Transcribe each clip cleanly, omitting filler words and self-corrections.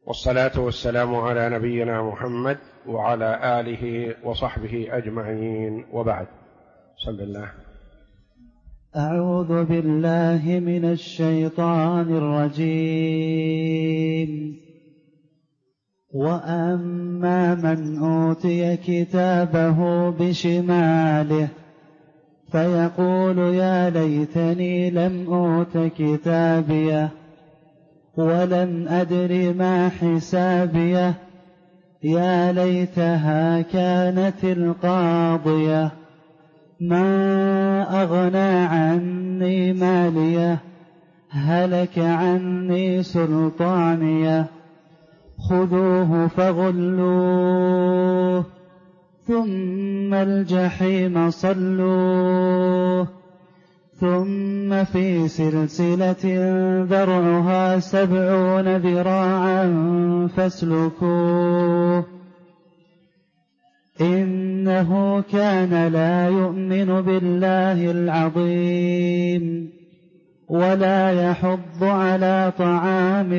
والصلاة والسلام على نبينا محمد وعلى آله وصحبه أجمعين، وبعد. بسم الله. أعوذ بالله من الشيطان الرجيم. وأما من أوتي كتابه بشماله فيقول يا ليتني لم أوت كتابيه ولم أدر ما حسابيه يا ليتها كانت القاضية ما أغنى عني ماليه هلك عني سلطانيه خذوه فغلوه ثم الجحيم صلوه ثم في سلسلة ذرعها 70 ذراعا فاسلكوه إنه كان لا يؤمن بالله العظيم ولا يحض على طعام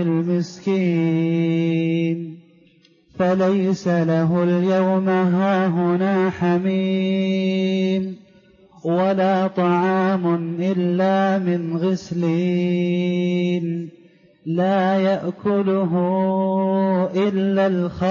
المسكين فليس له اليوم هاهنا حميم ولا طعام إلا من غسلين لا يأكله إلا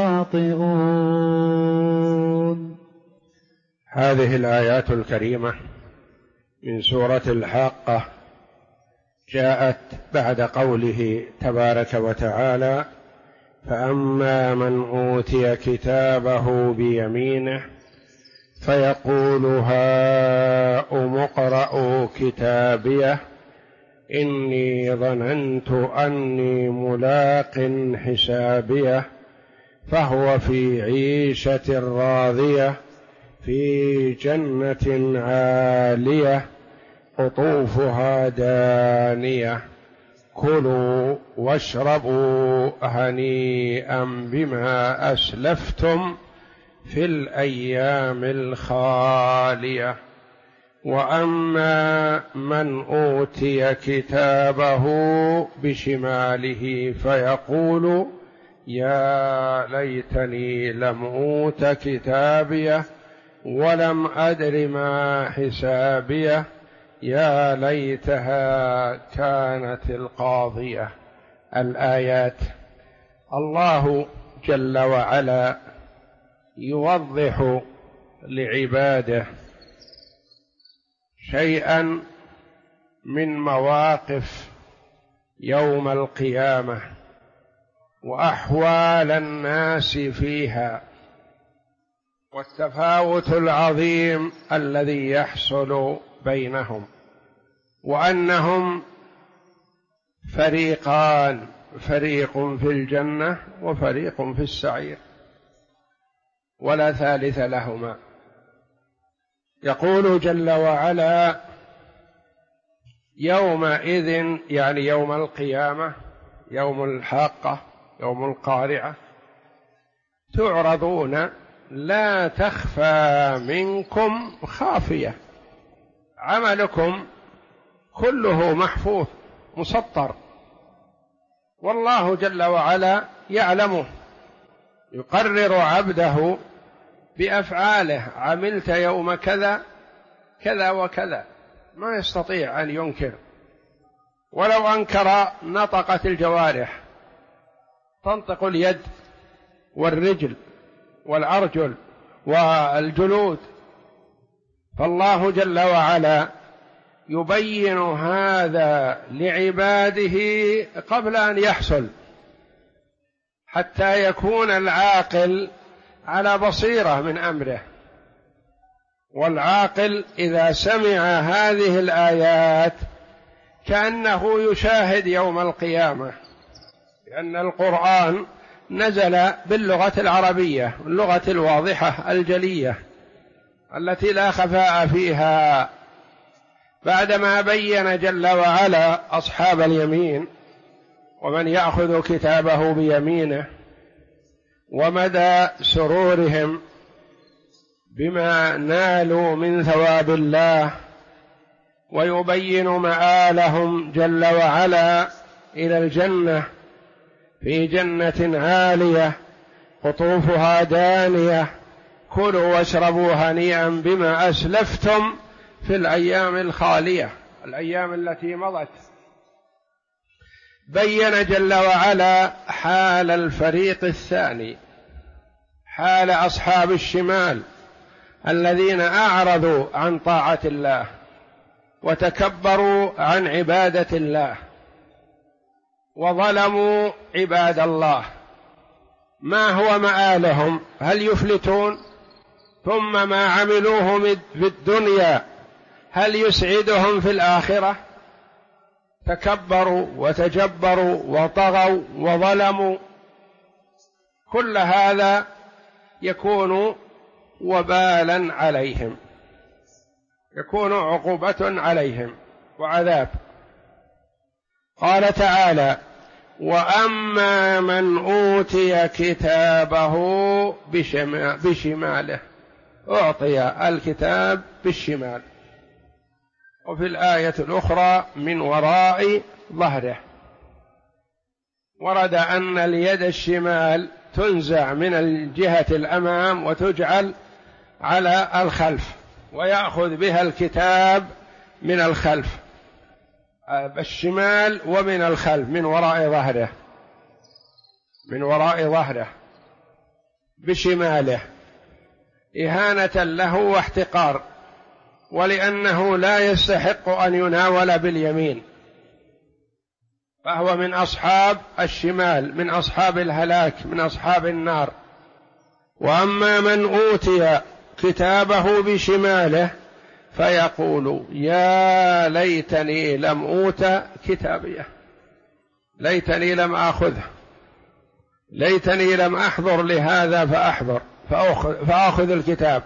الخاطئون. هذه الآيات الكريمة من سورة الحاقة جاءت بعد قوله تبارك وتعالى: فأما من أوتي كتابه بيمينه فيقول هاؤم اقرءوا كتابيه إني ظننت أني ملاق حسابيه فهو في عيشة راضية في جنة عالية قطوفها دانية كلوا واشربوا هنيئا بما أسلفتم في الأيام الخالية. وأما من أوتي كتابه بشماله فيقول يا ليتني لم أوت كتابيه ولم أدر ما حسابيه يا ليتها كانت القاضية. الآيات. الله جل وعلا يوضح لعباده شيئا من مواقف يوم القيامة وأحوال الناس فيها والتفاوت العظيم الذي يحصل بينهم، وأنهم فريقان، فريق في الجنة وفريق في السعير ولا ثالث لهما. يقول جل وعلا يومئذ، يعني يوم القيامة، يوم الحاقة، يوم القارعة، تعرضون لا تخفى منكم خافية. عملكم كله محفوظ مسطر، والله جل وعلا يعلمه، يقرر عبده بأفعاله: عملت يوم كذا كذا وكذا، ما يستطيع أن ينكر، ولو أنكر نطقت الجوارح، تنطق اليد والرجل والأرجل والجلود. فالله جل وعلا يبين هذا لعباده قبل أن يحصل، حتى يكون العاقل على بصيرة من أمره. والعاقل إذا سمع هذه الآيات كأنه يشاهد يوم القيامة، لأن القرآن نزل باللغة العربية، اللغة الواضحة الجلية التي لا خفاء فيها. بعدما بين جل وعلا أصحاب اليمين ومن يأخذ كتابه بيمينه ومدى سرورهم بما نالوا من ثواب الله، ويبين مآلهم جل وعلا إلى الجنة، في جنة عالية قطوفها دانية كلوا واشربوا هنيئا بما أسلفتم في الأيام الخالية، الأيام التي مضت. بين جل وعلا حال الفريق الثاني، حال أصحاب الشمال الذين أعرضوا عن طاعة الله وتكبروا عن عبادة الله وظلموا عباد الله. ما هو مآلهم؟ هل يفلتون؟ ثم ما عملوه في الدنيا هل يسعدهم في الآخرة؟ تكبروا وتجبروا وطغوا وظلموا، كل هذا يكون وبالا عليهم، يكون عقوبة عليهم وعذاب. قال تعالى: وأما من أوتي كتابه بشماله، أعطي الكتاب بالشمال. وفي الآية الأخرى من وراء ظهره. ورد أن اليد الشمال تنزع من الجهة الأمام وتجعل على الخلف، ويأخذ بها الكتاب من الخلف، بالشمال ومن الخلف، من وراء ظهره، من وراء ظهره بشماله، إهانة له واحتقار، ولأنه لا يستحق أن يناول باليمين، فهو من أصحاب الشمال، من أصحاب الهلاك، من أصحاب النار. وأما من أوتي كتابه بشماله فيقول: يا ليتني لم أوت كتابيه، ليتني لم آخذه، ليتني لم أحضر لهذا فأخذ الكتاب.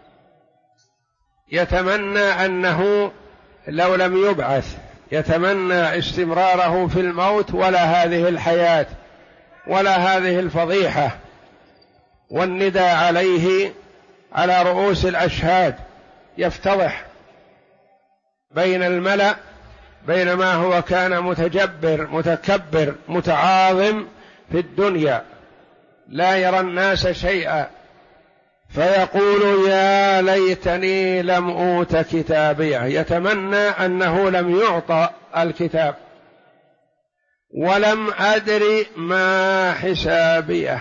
يتمنى أنه لو لم يبعث، يتمنى استمراره في الموت، ولا هذه الحياة ولا هذه الفضيحة والنداء عليه على رؤوس الأشهاد، يفتضح بين الملأ، بينما هو كان متجبر متكبر متعاظم في الدنيا لا يرى الناس شيئا، فيقول: يا ليتني لم أوت كتابيه. يتمنى أنه لم يعطى الكتاب. ولم أدري ما حسابيه،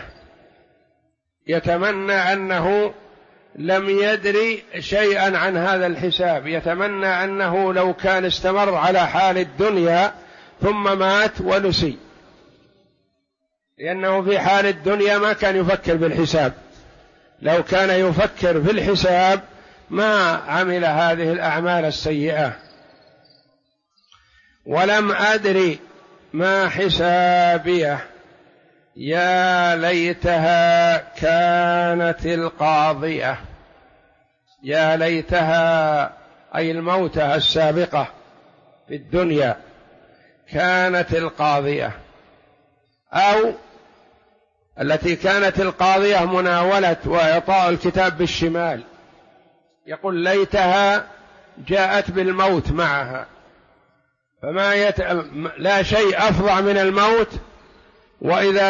يتمنى أنه لم يدري شيئا عن هذا الحساب، يتمنى أنه لو كان استمر على حال الدنيا ثم مات ونسي، لأنه في حال الدنيا ما كان يفكر بالحساب. لو كان يفكر في الحساب ما عمل هذه الأعمال السيئة. ولم أدري ما حسابيه، يا ليتها كانت القاضية. يا ليتها أي الموتة السابقة في الدنيا كانت القاضية، أو التي كانت القاضية مناولة وإعطاء الكتاب بالشمال. يقول: ليتها جاءت بالموت معها، فما لا شيء أفظع من الموت. وإذا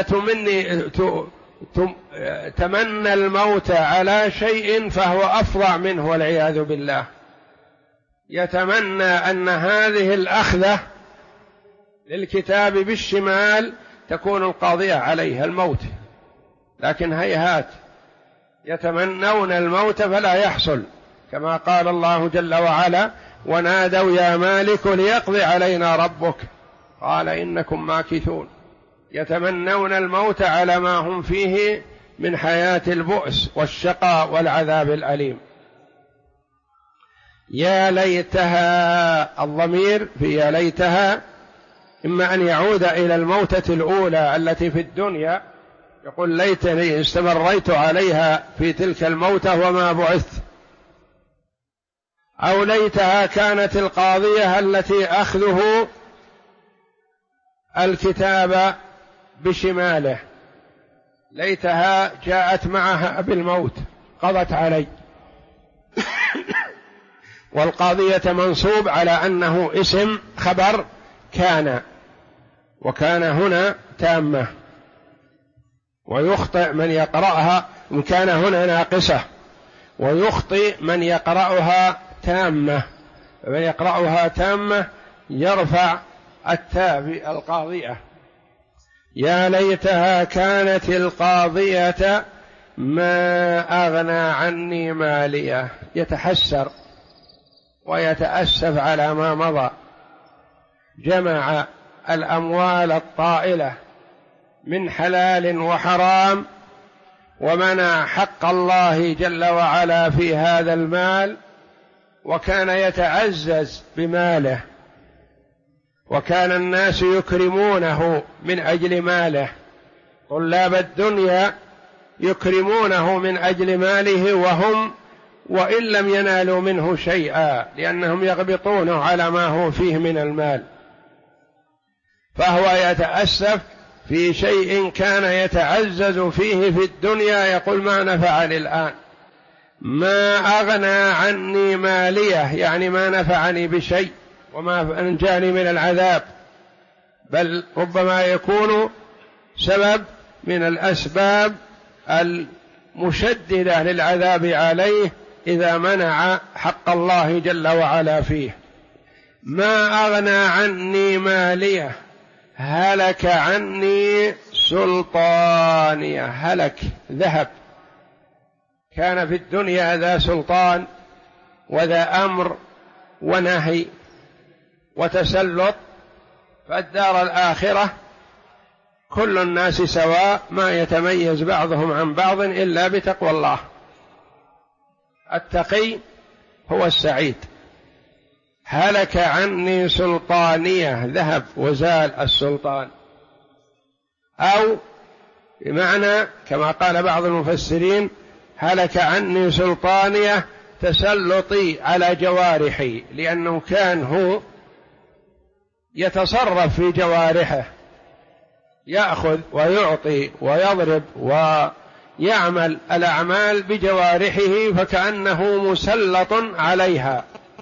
تمنى الموت على شيء فهو أفظع منه والعياذ بالله. يتمنى أن هذه الأخذة للكتاب بالشمال تكون القاضية عليها الموت، لكن هيهات، يتمنون الموت فلا يحصل، كما قال الله جل وعلا: ونادوا يا مالك ليقضي علينا ربك قال إنكم ماكثون. يتمنون الموت على ما هم فيه من حياة البؤس والشقاء والعذاب الأليم. يا ليتها، الضمير في يا ليتها إما أن يعود إلى الموتة الأولى التي في الدنيا، يقول: ليتني استمريت عليها في تلك الموتة وما بعثت، أو ليتها كانت القاضية التي أخذه الكتاب بشماله، ليتها جاءت معها بالموت قضت علي. والقاضية منصوب على أنه اسم خبر كان، وكان هنا تامة ويخطئ من يقرأها إن كان هنا ناقصة، ويخطئ من يقرأها تامة. من يقرأها تامة يرفع التاء القاضية. يا ليتها كانت القاضية ما أغنى عني مالية، يتحسر ويتأسف على ما مضى. جمع الأموال الطائلة من حلال وحرام، ومنع حق الله جل وعلا في هذا المال، وكان يتعزز بماله، وكان الناس يكرمونه من أجل ماله. طلاب الدنيا يكرمونه من أجل ماله، وإن لم ينالوا منه شيئا، لأنهم يغبطونه على ما هو فيه من المال. فهو يتأسف في شيء كان يتعزز فيه في الدنيا، يقول ما نفعني الآن، ما أغنى عني مالية، يعني ما نفعني بشيء وما أنجاني من العذاب، بل ربما يكون سبب من الأسباب المشددة للعذاب عليه إذا منع حق الله جل وعلا فيه. ما أغنى عني مالية، هلك عني سلطانية. هلك، ذهب. كان في الدنيا ذا سلطان وذا أمر ونهي وتسلط، فالدار الآخرة كل الناس سواء، ما يتميز بعضهم عن بعض إلا بتقوى الله. التقي هو السعيد. هلك عني سلطانية، ذهب وزال السلطان. أو بمعنى كما قال بعض المفسرين هلك عني سلطانية، تسلطي على جوارحي، لأنه كان هو يتصرف في جوارحه، يأخذ ويعطي ويضرب ويعمل الأعمال بجوارحه، فكأنه مسلط عليها،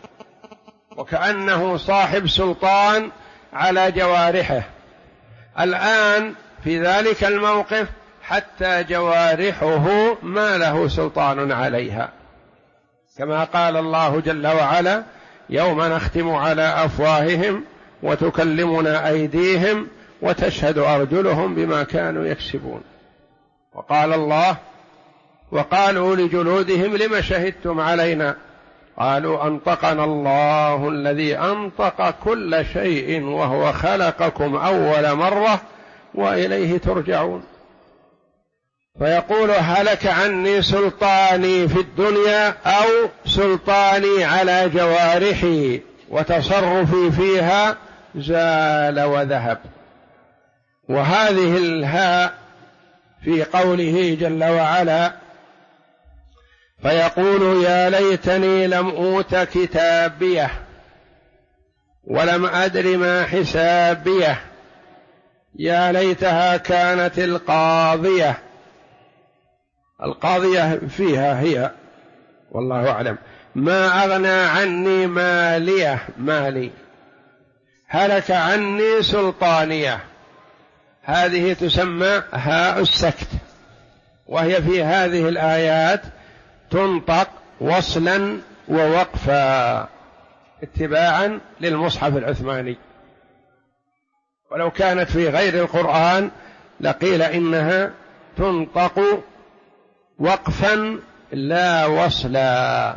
وكأنه صاحب سلطان على جوارحه. الآن في ذلك الموقف حتى جوارحه ما له سلطان عليها، كما قال الله جل وعلا يوم نختم على أفواههم وتكلمنا أيديهم وتشهد أرجلهم بما كانوا يكسبون. وقال الله وقالوا لجلودهم لم شهدتم علينا قالوا أنطقنا الله الذي أنطق كل شيء وهو خلقكم أول مرة وإليه ترجعون. فيقول هلك عني سلطاني في الدنيا، أو سلطاني على جوارحي وتصرفي فيها زال وذهب. وهذه الهاء في قوله جل وعلا فيقول يا ليتني لم أوت كتابيه ولم أدر ما حسابيه، يا ليتها كانت القاضية. القاضية فيها هي والله أعلم. ما أغنى عني مالي، هلك عني سلطانية، هذه تسمى هاء السكت، وهي في هذه الآيات تنطق وصلا ووقفا اتباعا للمصحف العثماني، ولو كانت في غير القرآن لقيل إنها تنطق وقفا لا وصلا.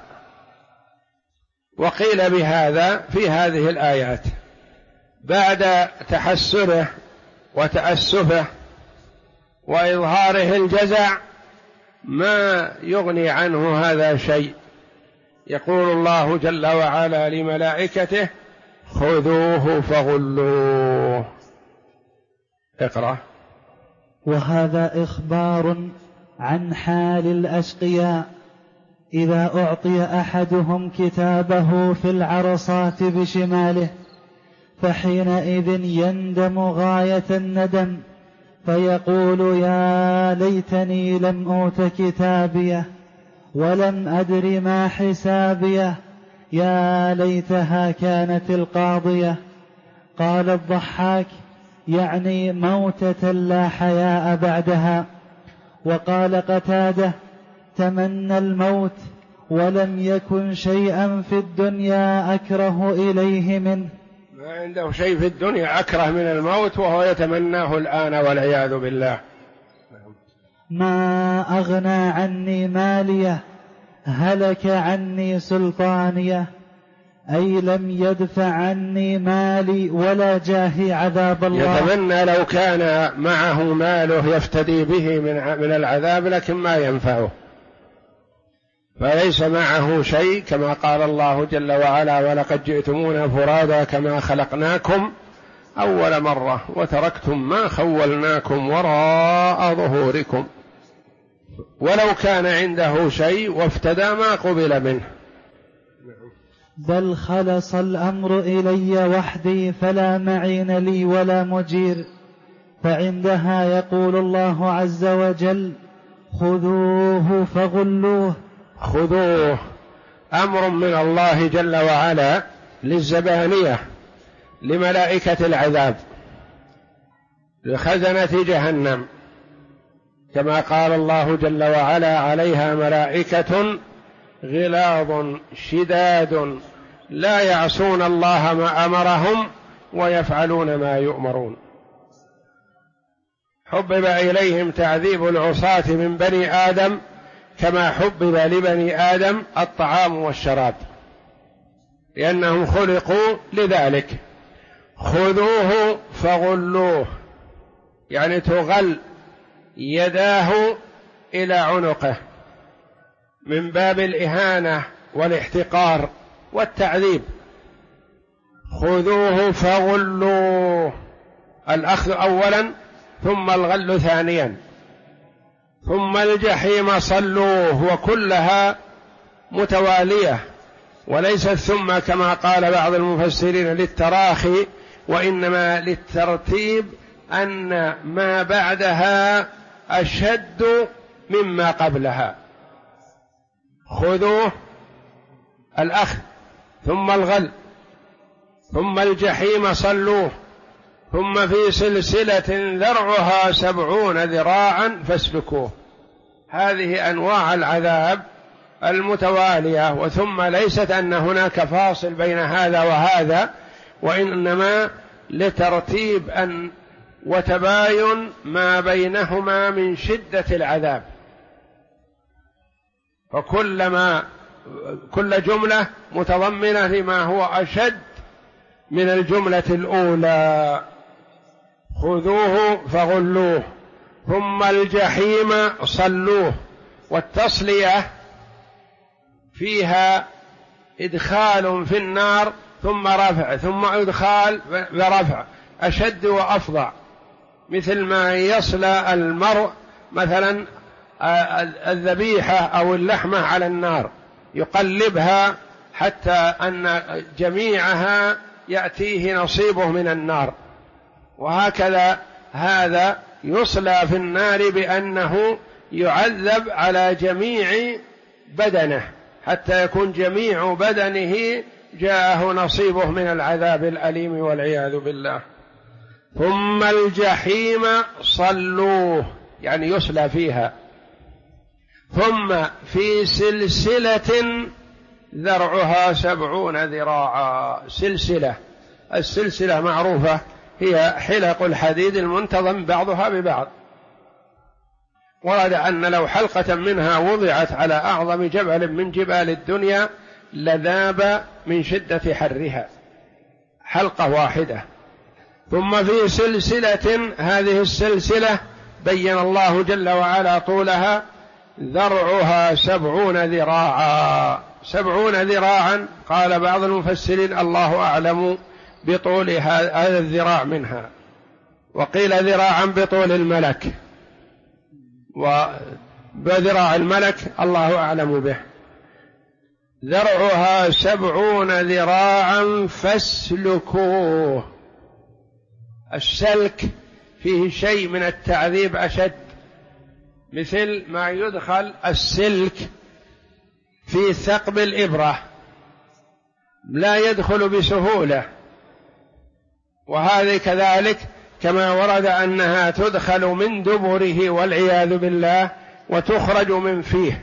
وقيل بهذا في هذه الآيات بعد تحسره وتأسفه وإظهاره الجزع ما يغني عنه هذا شيء. يقول الله جل وعلا لملائكته خذوه فغلوه. اقرأ. وهذا إخبار عن حال الأشقياء إذا أعطي أحدهم كتابه في العرصات بشماله، فحينئذ يندم غاية الندم، فيقول يا ليتني لم أوت كتابيه ولم أدر ما حسابيه، يا ليتها كانت القاضية. قال الضحاك يعني موتة لا حياء بعدها، وقال قتادة: تمنى الموت ولم يكن شيئا في الدنيا أكره إليه منه. ما عنده شيء في الدنيا أكره من الموت وهو يتمناه الآن والعياذ بالله. ما أغنى عني ماليه هلك عني سلطانيه، أي لم يدفع عني مالي ولا جاهي عذاب الله. يتمنى لو كان معه ماله يفتدي به من العذاب، لكن ما ينفعه، فليس معه شيء، كما قال الله جل وعلا: ولقد جئتمونا فرادا كما خلقناكم أول مرة وتركتم ما خولناكم وراء ظهوركم. ولو كان عنده شيء وافتدى ما قبل منه. بل خلص الأمر إلي وحدي فلا معين لي ولا مجير. فعندها يقول الله عز وجل: خذوه فغلوه. خذوه أمر من الله جل وعلا للزبانية، لملائكة العذاب، لخزنة جهنم، كما قال الله جل وعلا: عليها ملائكة غلاظ شداد لا يعصون الله ما أمرهم ويفعلون ما يؤمرون. حبب إليهم تعذيب العصاة من بني آدم كما حبب لبني آدم الطعام والشراب، لأنهم خلقوا لذلك. خذوه فغلوه، يعني تغل يداه إلى عنقه من باب الإهانة والاحتقار والتعذيب. خذوه فغلوه، الأخذ أولا ثم الغل ثانيا، ثم الجحيم صلوه، وكلها متوالية وليست ثم كما قال بعض المفسرين للتراخي، وإنما للترتيب، أن ما بعدها أشد مما قبلها. خذوه الأخذ، ثم الغل، ثم الجحيم صلوه، ثم في سلسلة ذرعها 70 ذراعا فاسلكوه. هذه أنواع العذاب المتوالية، وثم ليست أن هناك فاصل بين هذا وهذا، وإنما لترتيب وتباين ما بينهما من شدة العذاب، كل جملة متضمنة لما هو أشد من الجملة الأولى. خذوه فغلوه، ثم الجحيم صلوه. والتصلية فيها إدخال في النار ثم رفع، ثم إدخال ورفع، أشد وأفظع، مثل ما يصلى المرء مثلا الذبيحة أو اللحمة على النار، يقلبها حتى أن جميعها يأتيه نصيبه من النار. وهكذا هذا يصلى في النار بأنه يعذب على جميع بدنه حتى يكون جميع بدنه جاءه نصيبه من العذاب الأليم والعياذ بالله. ثم الجحيم صلوه، يعني يصلى فيها. ثم في سلسلة ذرعها 70 ذراعا. السلسلة معروفة، هي حلق الحديد المنتظم بعضها ببعض. ورد أن لو حلقة منها وضعت على أعظم جبل من جبال الدنيا لذاب من شدة حرها، حلقة واحدة. ثم في سلسلة، هذه السلسلة بين الله جل وعلا طولها، ذرعها 70 ذراعا. 70 ذراعا، قال بعض المفسرين الله أعلم بطول هذا الذراع منها، وقيل ذراعا بطول الملك، وبذراع الملك الله أعلم به. ذرعها 70 ذراعا فاسلكوه. السلك فيه شيء من التعذيب أشد، مثل ما يدخل السلك في ثقب الإبرة لا يدخل بسهولة، وهذه كذلك كما ورد أنها تدخل من دبره والعياذ بالله وتخرج من فيه.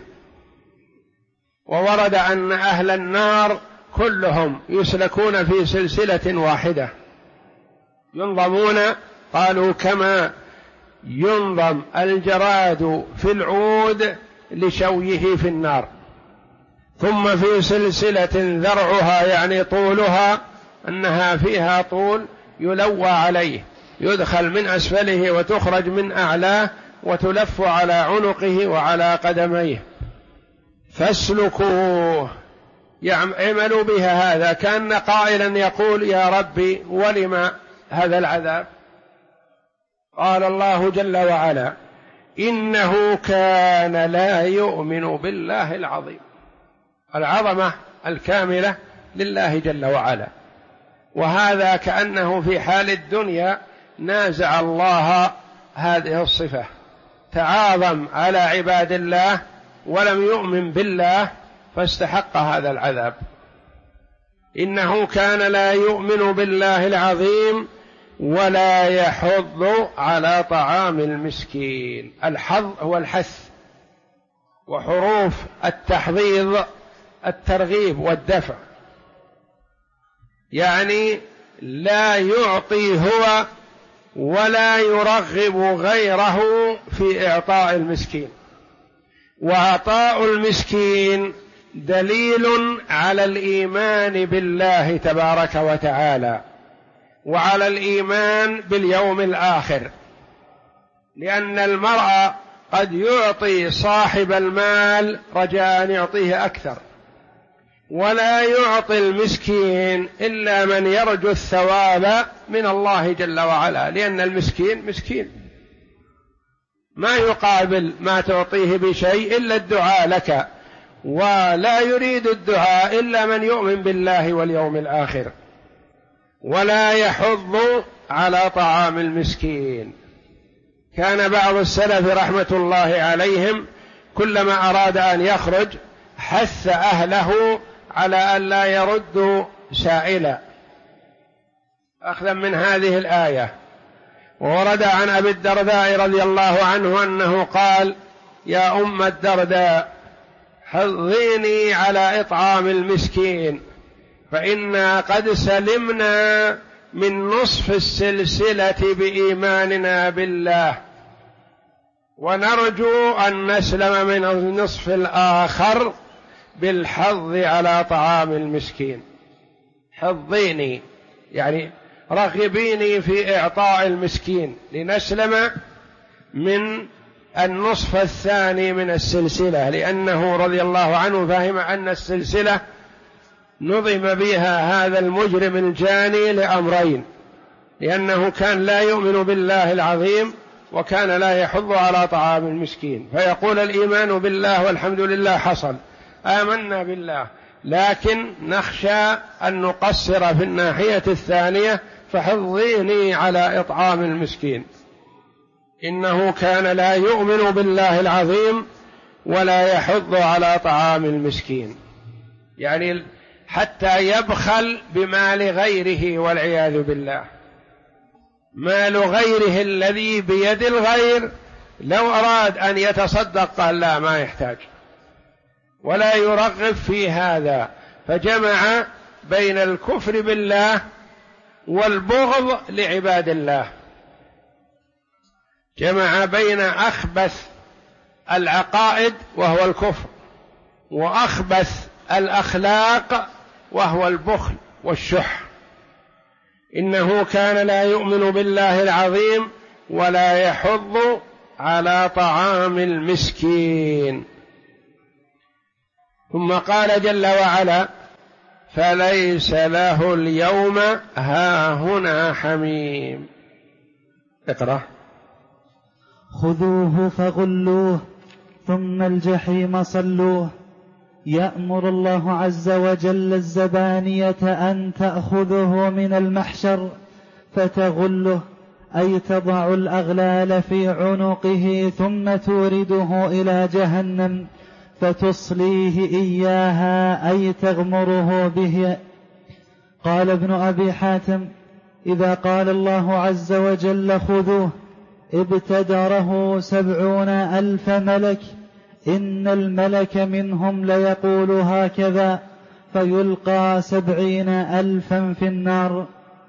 وورد أن أهل النار كلهم يسلكون في سلسلة واحدة ينظمون، قالوا كما ينظم الجراد في العود لشويه في النار، ثم في سلسلة ذرعها يعني طولها أنها فيها طول يلوى عليه، يدخل من أسفله وتخرج من أعلاه وتلف على عنقه وعلى قدميه، فاسلكوه يعملوا بها. هذا كان قائلا يقول يا ربي ولم هذا العذاب؟ قال الله جل وعلا إنه كان لا يؤمن بالله العظيم. العظمة الكاملة لله جل وعلا، وهذا كأنه في حال الدنيا نازع الله هذه الصفة، تعاظم على عباد الله ولم يؤمن بالله فاستحق هذا العذاب. إنه كان لا يؤمن بالله العظيم ولا يحض على طعام المسكين. الحض هو الحث، وحروف التحضيض الترغيب والدفع، يعني لا يعطي هو ولا يرغب غيره في إعطاء المسكين. وعطاء المسكين دليل على الإيمان بالله تبارك وتعالى وعلى الإيمان باليوم الآخر، لأن المرء قد يعطي صاحب المال رجاء أن يعطيه أكثر، ولا يعطي المسكين إلا من يرجو الثواب من الله جل وعلا، لأن المسكين مسكين ما يقابل ما تعطيه بشيء إلا الدعاء لك، ولا يريد الدعاء إلا من يؤمن بالله واليوم الآخر. ولا يحض على طعام المسكين. كان بعض السلف رحمة الله عليهم كلما أراد أن يخرج حث أهله على أن لا يردوا سائلا أخذا من هذه الآية. وورد عن أبي الدرداء رضي الله عنه أنه قال يا أم الدرداء حضيني على إطعام المسكين، فإنا قد سلمنا من نصف السلسلة بإيماننا بالله، ونرجو أن نسلم من النصف الآخر بالحظ على طعام المسكين. حضيني يعني رغبيني في إعطاء المسكين لنسلم من النصف الثاني من السلسلة، لأنه رضي الله عنه فهم أن السلسلة نظم بها هذا المجرم الجاني لأمرين، لأنه كان لا يؤمن بالله العظيم وكان لا يحض على طعام المسكين، فيقول الإيمان بالله والحمد لله حصل، آمنا بالله، لكن نخشى أن نقصر في الناحية الثانية فحضيني على إطعام المسكين. إنه كان لا يؤمن بالله العظيم ولا يحض على طعام المسكين، يعني حتى يبخل بمال غيره والعياذ بالله. مال غيره الذي بيد الغير لو أراد أن يتصدق قال لا ما يحتاج، ولا يرغب في هذا، فجمع بين الكفر بالله والبغض لعباد الله، جمع بين أخبث العقائد وهو الكفر وأخبث الأخلاق وهو البخل والشح. إنه كان لا يؤمن بالله العظيم ولا يحض على طعام المسكين. ثم قال جل وعلا فليس له اليوم هاهنا حميم. اقرأ. خذوه فغلوه ثم الجحيم صلوه. يأمر الله عز وجل الزبانية أن تأخذه من المحشر فتغله، أي تضع الأغلال في عنقه ثم تورده إلى جهنم فتصليه إياها، أي تغمره به. قال ابن أبي حاتم إذا قال الله عز وجل خذوه ابتدره 70,000 ملك، إن الملك منهم ليقول هكذا فيلقى 70,000 في النار.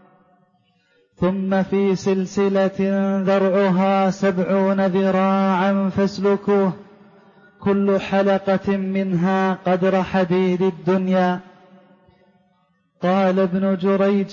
ثم في سلسلة ذرعها 70 ذراعا فاسلكوه، كل حلقة منها قدر حديد الدنيا. قال ابن جريج: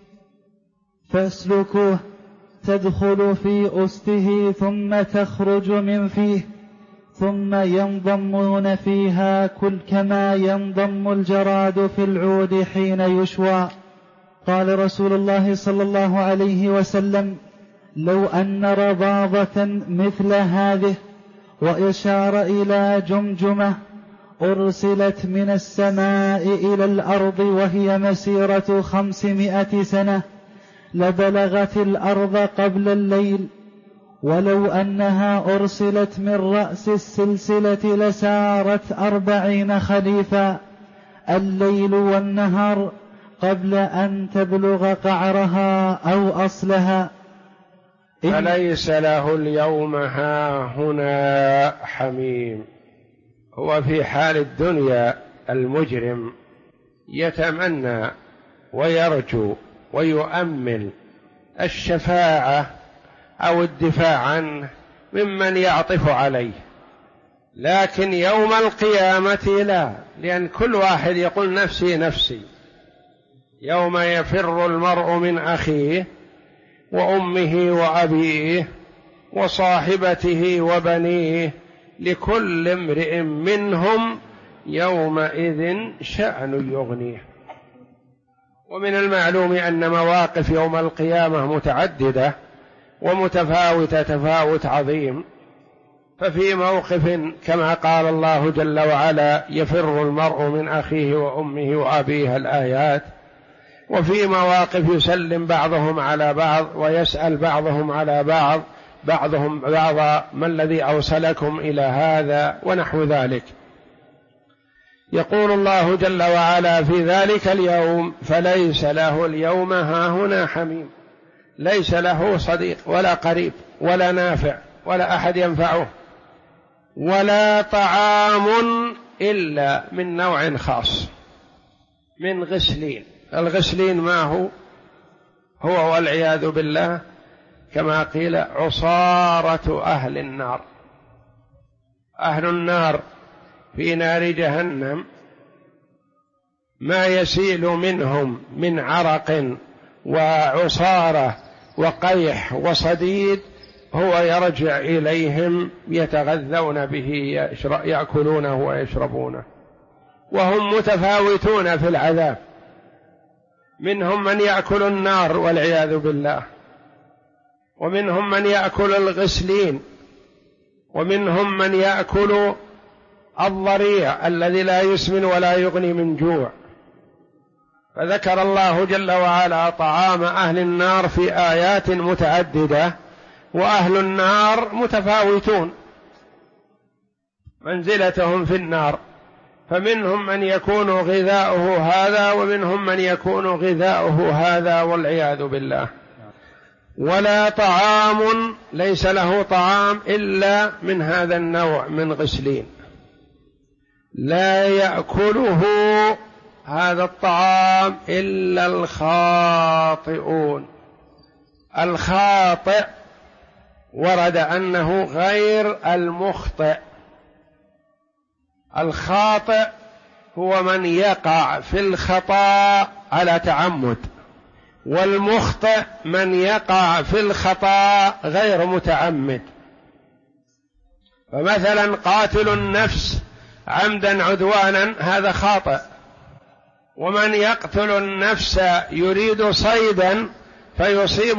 فاسلكوه تدخل في أسته ثم تخرج من فيه، ثم ينضمون فيها كما ينضم الجراد في العود حين يشوى. قال رسول الله صلى الله عليه وسلم: لو أن رضاضة مثل هذه، وإشار إلى جمجمة، أرسلت من السماء إلى الأرض وهي مسيرة 500 سنة لبلغت الأرض قبل الليل، ولو أنها أرسلت من رأس السلسلة لسارت 40 خليفا الليل والنهار قبل أن تبلغ قعرها أو أصلها. فليس له اليوم هاهنا حميم. هو في حال الدنيا المجرم يتمنى ويرجو ويؤمل الشفاعة أو الدفاع عنه ممن يعطف عليه، لكن يوم القيامة لا، لأن كل واحد يقول نفسي نفسي. يوم يفر المرء من أخيه وأمه وأبيه وصاحبته وبنيه لكل امرئ منهم يومئذ شأن يغنيه. ومن المعلوم أن مواقف يوم القيامة متعددة ومتفاوتة تفاوت عظيم. ففي موقف كما قال الله جل وعلا: يفر المرء من أخيه وأمه وأبيه الآيات. وفي مواقف يسلم بعضهم على بعض ويسأل بعضهم على بعضهم بعضا: ما الذي أوصلكم إلى هذا؟ ونحو ذلك. يقول الله جل وعلا في ذلك اليوم: فليس له اليوم هاهنا حميم. ليس له صديق ولا قريب ولا نافع ولا أحد ينفعه، ولا طعام إلا من نوع خاص، من غسلين. الغسلين ما هو والعياذ بالله كما قيل عصارة أهل النار. أهل النار في نار جهنم ما يسيل منهم من عرق وعصارة وقيح وصديد هو يرجع إليهم يتغذون به، يأكلونه ويشربونه. وهم متفاوتون في العذاب، منهم من يأكل النار والعياذ بالله، ومنهم من يأكل الغسلين، ومنهم من يأكل الضريع الذي لا يسمن ولا يغني من جوع. فذكر الله جل وعلا طعام أهل النار في آيات متعددة، وأهل النار متفاوتون منزلتهم في النار، فمنهم من يكون غذاؤه هذا ومنهم من يكون غذاؤه هذا والعياذ بالله. ولا طعام، ليس له طعام إلا من هذا النوع من غسلين، لا يأكله هذا الطعام إلا الخاطئون. الخاطئ ورد أنه غير المخطئ. الخاطئ هو من يقع في الخطأ على تعمد، والمخطئ من يقع في الخطأ غير متعمد. فمثلا قاتل النفس عمدا عدوانا هذا خاطئ، ومن يقتل النفس يريد صيدا فيصيب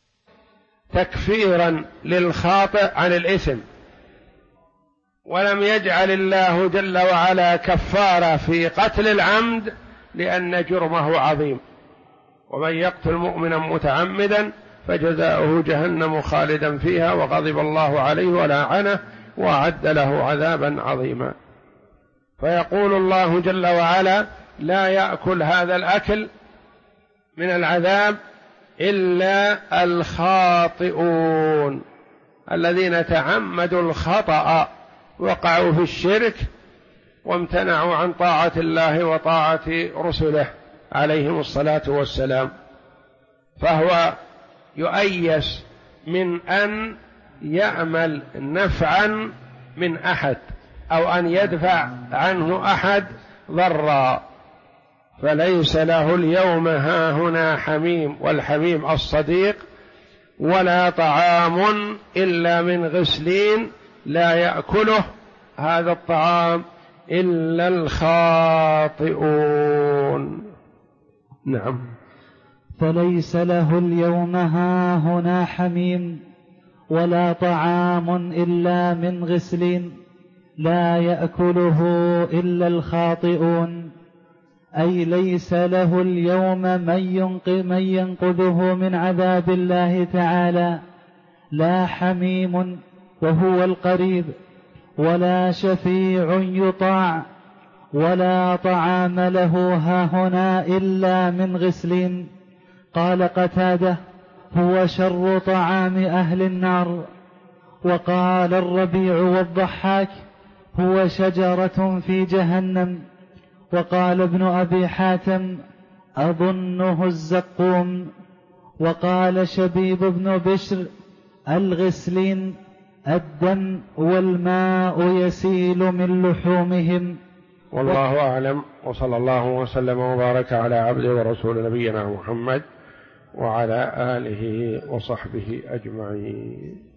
تكفيرا للخاطئ عن الإثم، ولم يجعل الله جل وعلا كفارة في قتل العمد لأن جرمه عظيم. ومن يقتل مؤمنا متعمدا فجزاؤه جهنم خالدا فيها وغضب الله عليه ولعنه وأعد له عذابا عظيما. فيقول الله جل وعلا: لا يأكل هذا الأكل من العذاب إلا الخاطئون الذين تعمدوا الخطأ، وقعوا في الشرك وامتنعوا عن طاعة الله وطاعة رسله عليهم الصلاة والسلام، فهو يؤيس من أن يأمل نفعا من أحد أو أن يدفع عنه أحد ضرا، فليس له اليوم هاهنا حميم، والحميم الصديق، ولا طعام إلا من غسلين لا يأكله هذا الطعام إلا الخاطئون. نعم. فليس له اليوم هاهنا حميم ولا طعام إلا من غسلين لا يأكله إلا الخاطئون، أي ليس له اليوم من ينقذه من عذاب الله تعالى، لا حميم وهو القريب، ولا شفيع يطاع، ولا طعام له هاهنا إلا من غسلين. قال قتادة: هو شر طعام أهل النار. وقال الربيع والضحاك: هو شجرة في جهنم. وقال ابن أبي حاتم: أظنه الزقوم. وقال شبيب بن بشر: الغسلين الدم والماء يسيل من لحومهم. والله أعلم، وصلى الله وسلم وبارك على عبده ورسول نبينا محمد وعلى آله وصحبه أجمعين.